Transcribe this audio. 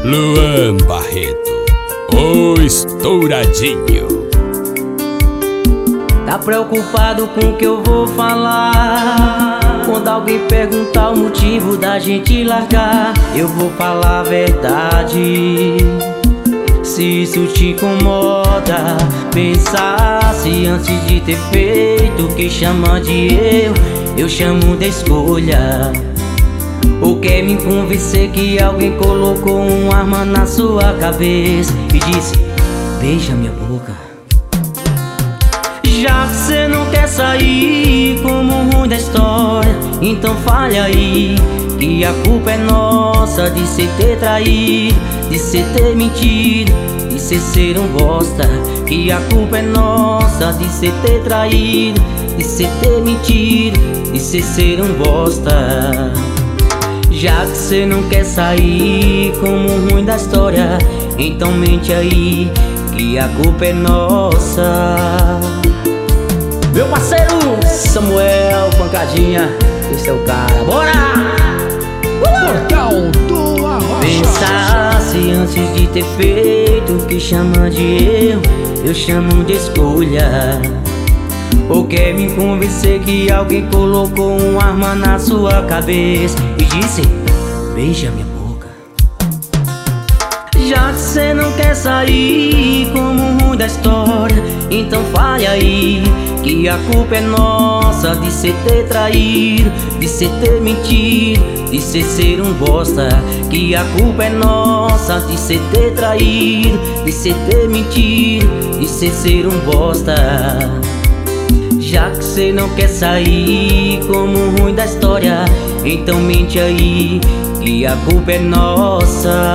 Luan Barreto, o estouradinho. Tá preocupado com o que eu vou falar? Quando alguém perguntar o motivo da gente largar, eu vou falar a verdade. Se isso te incomoda, pensasse antes de ter feito o que chama de eu chamo de escolha. Ou quer me convencer que alguém colocou uma arma na sua cabeça e disse: beija minha boca. Já que cê não quer sair como o ruim da história, então fale aí que a culpa é nossa de cê ter traído, de cê ter mentido, de cê ser um bosta. Que a culpa é nossa de cê ter traído, de cê ter mentido, de cê ser um bosta. Já que cê não quer sair como o ruim da história, então mente aí que a culpa é nossa. Meu parceiro Samuel Pancadinha, esse é o cara, bora! Portal do Arrocha. Pensasse antes de ter feito o que chama de eu chamo de escolha. Ou quer me convencer que alguém colocou uma arma na sua cabeça e disse: beija minha boca. Já que cê não quer sair como o ruim da história, então fale aí que a culpa é nossa de cê ter traído, de cê ter mentido, de cê ser um bosta. Que a culpa é nossa de cê ter traído, de cê ter mentido, de cê ser um bosta. Já que cê não quer sair como o ruim da história, então mente aí que a culpa é nossa.